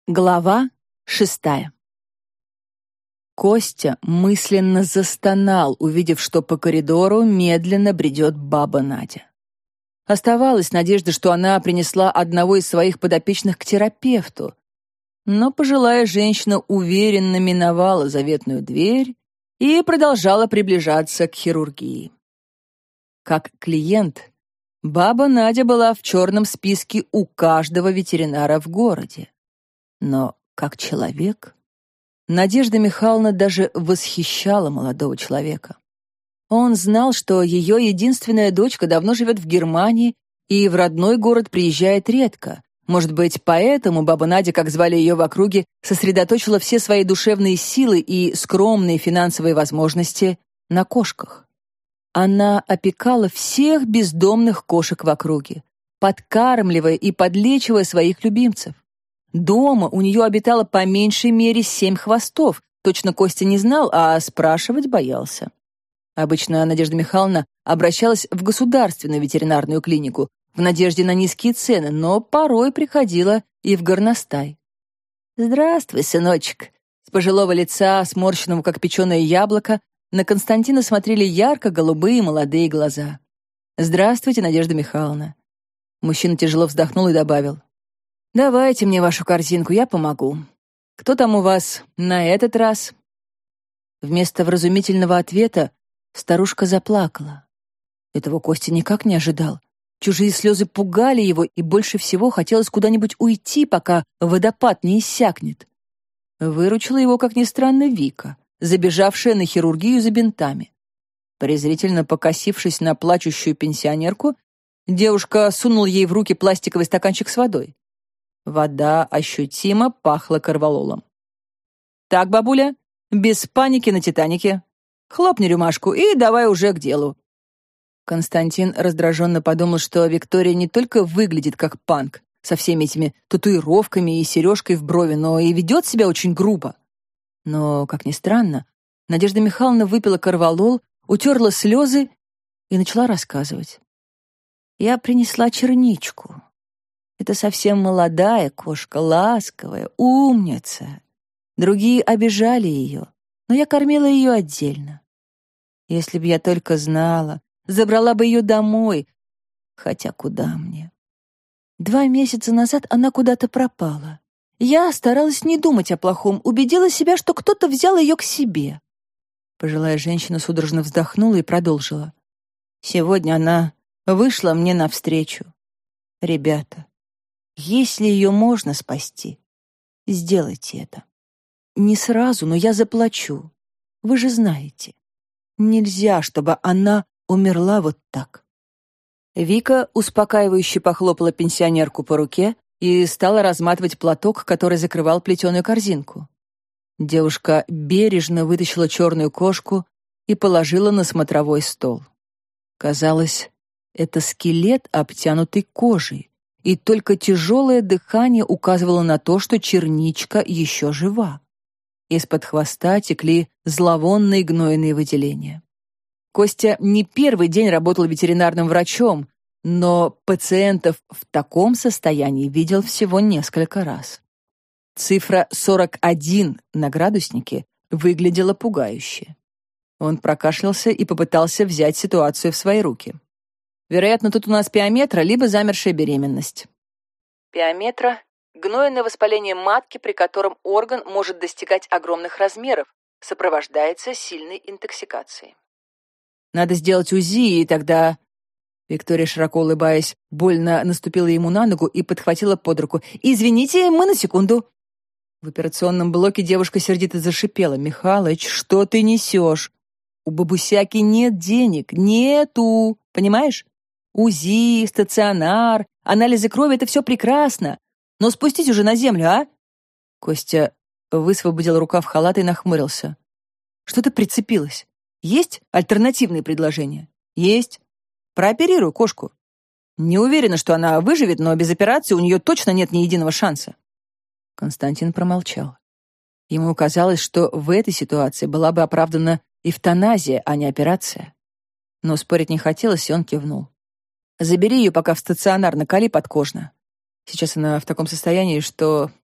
Глава 6. Костя мысленно застонал, увидев, что по коридору медленно бредет баба Надя. Оставалась надежда, что она принесла одного из своих подопечных к терапевту, но пожилая женщина уверенно миновала заветную дверь и продолжала приближаться к хирургии. Как клиент, баба Надя была в черном списке у каждого ветеринара в городе. Но как человек, Надежда Михайловна даже восхищала молодого человека. Он знал, что ее единственная дочка давно живет в Германии и в родной город приезжает редко. Может быть, поэтому баба Надя, как звали ее в округе, сосредоточила все свои душевные силы и скромные финансовые возможности на кошках. Она опекала всех бездомных кошек в округе, подкармливая и подлечивая своих любимцев. Дома у нее обитало по меньшей мере 7 хвостов. Точно Костя не знал, а спрашивать боялся. Обычно Надежда Михайловна обращалась в государственную ветеринарную клинику в надежде на низкие цены, но порой приходила и в горностай. «Здравствуй, сыночек!» С пожилого лица, сморщенного как печеное яблоко, на Константина смотрели ярко-голубые молодые глаза. «Здравствуйте, Надежда Михайловна!» Мужчина тяжело вздохнул и добавил: «Давайте мне вашу корзинку, я помогу. Кто там у вас на этот раз?» Вместо вразумительного ответа старушка заплакала. Этого Костя никак не ожидал. Чужие слезы пугали его, и больше всего хотелось куда-нибудь уйти, пока водопад не иссякнет. Выручила его, как ни странно, Вика, забежавшая на хирургию за бинтами. Презрительно покосившись на плачущую пенсионерку, девушка сунула ей в руки пластиковый стаканчик с водой. Вода ощутимо пахла корвалолом. «Так, бабуля, без паники на Титанике. Хлопни рюмашку и давай уже к делу». Константин раздраженно подумал, что Виктория не только выглядит как панк, со всеми этими татуировками и сережкой в брови, но и ведет себя очень грубо. Но, как ни странно, Надежда Михайловна выпила корвалол, утерла слезы и начала рассказывать. «Я принесла черничку. Это совсем молодая кошка, ласковая, умница. Другие обижали ее, но я кормила ее отдельно. Если б я только знала, забрала бы ее домой, хотя куда мне? 2 месяца назад она куда-то пропала. Я старалась не думать о плохом, убедила себя, что кто-то взял ее к себе». Пожилая женщина судорожно вздохнула и продолжила. «Сегодня она вышла мне навстречу. Ребята, если ее можно спасти, сделайте это. Не сразу, но я заплачу. Вы же знаете, нельзя, чтобы она умерла вот так». Вика успокаивающе похлопала пенсионерку по руке и стала разматывать платок, который закрывал плетеную корзинку. Девушка бережно вытащила черную кошку и положила на смотровой стол. Казалось, это скелет, обтянутый кожей, и только тяжелое дыхание указывало на то, что черничка еще жива. Из-под хвоста текли зловонные гнойные выделения. Костя не первый день работал ветеринарным врачом, но пациентов в таком состоянии видел всего несколько раз. Цифра 41 на градуснике выглядела пугающе. Он прокашлялся и попытался взять ситуацию в свои руки. «Вероятно, тут у нас пиометра, либо замершая беременность». Пиометра — гнойное воспаление матки, при котором орган может достигать огромных размеров, сопровождается сильной интоксикацией. «Надо сделать УЗИ, и тогда...» Виктория, широко улыбаясь, больно наступила ему на ногу и подхватила под руку. «Извините, мы на секунду». В операционном блоке девушка сердито зашипела. «Михалыч, что ты несешь? У бабусяки нет денег. Нету. Понимаешь? УЗИ, стационар, анализы крови — это все прекрасно. Но спустись уже на землю, а?» Костя высвободил рукав халата и нахмурился. «Что ты прицепилась? Есть альтернативные предложения?» «Есть. Прооперируй кошку. Не уверена, что она выживет, но без операции у нее точно нет ни единого шанса». Константин промолчал. Ему казалось, что в этой ситуации была бы оправдана эвтаназия, а не операция. Но спорить не хотелось, и он кивнул. «Забери ее пока в стационар, накали подкожно. Сейчас она в таком состоянии, что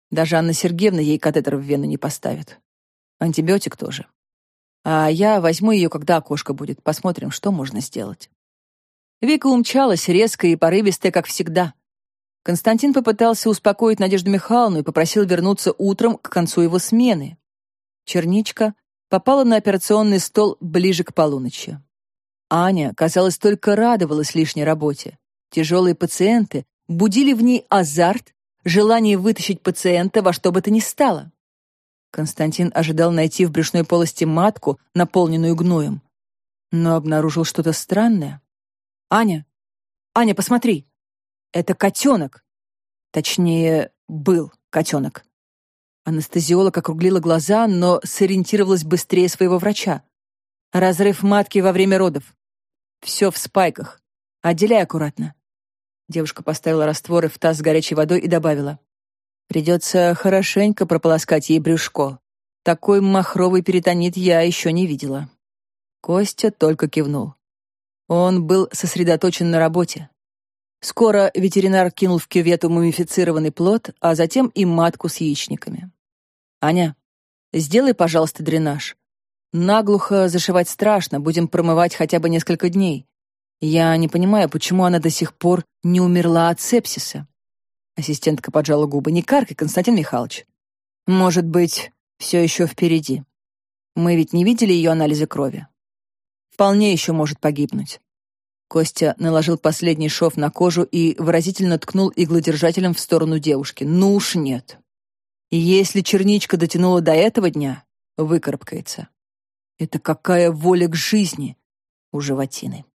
Даже Анна Сергеевна ей катетер в вену не поставит. Антибиотик тоже. А я возьму ее, когда окошко будет. Посмотрим, что можно сделать. Вика умчалась, резкая и порывистая, как всегда. Константин попытался успокоить Надежду Михайловну и попросил вернуться утром к концу его смены. Черничка попала на операционный стол ближе к полуночи. Аня, казалось, только радовалась лишней работе. Тяжелые пациенты будили в ней азарт, желание вытащить пациента во что бы то ни стало. Константин ожидал найти в брюшной полости матку, наполненную гноем, но обнаружил что-то странное. «Аня! Аня, посмотри! Это котенок! Точнее, был котенок!» Анестезиолог округлила глаза, но сориентировалась быстрее своего врача. «Разрыв матки во время родов. Все в спайках. Отделяй аккуратно». Девушка поставила растворы в таз с горячей водой и добавила: «Придется хорошенько прополоскать ей брюшко. Такой махровый перитонит я еще не видела». Костя только кивнул. Он был сосредоточен на работе. Скоро ветеринар кинул в кювету мумифицированный плод, а затем и матку с яичниками. «Аня, сделай, пожалуйста, дренаж. Наглухо зашивать страшно, будем промывать хотя бы несколько дней. Я не понимаю, почему она до сих пор не умерла от сепсиса». Ассистентка поджала губы. «Не каркай, Константин Михайлович. Может быть, все еще впереди. Мы ведь не видели ее анализы крови. Вполне еще может погибнуть». Костя наложил последний шов на кожу и выразительно ткнул иглодержателем в сторону девушки. «Ну уж нет. И если черничка дотянула до этого дня, выкарабкается. Это какая воля к жизни у животины».